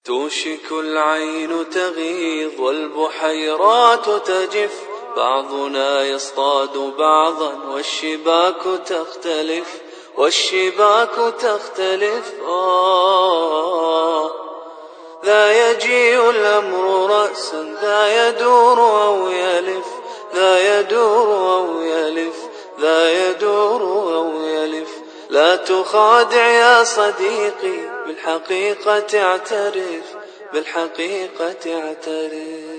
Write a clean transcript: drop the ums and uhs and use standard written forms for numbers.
توشك العين تغيظ والبحيرات تجف، بعضنا يصطاد بعضا والشباك تختلف ذا يجيء الأمر رأسا ذا يدور أو يلف لا تخادع يا صديقي بالحقيقة اعترف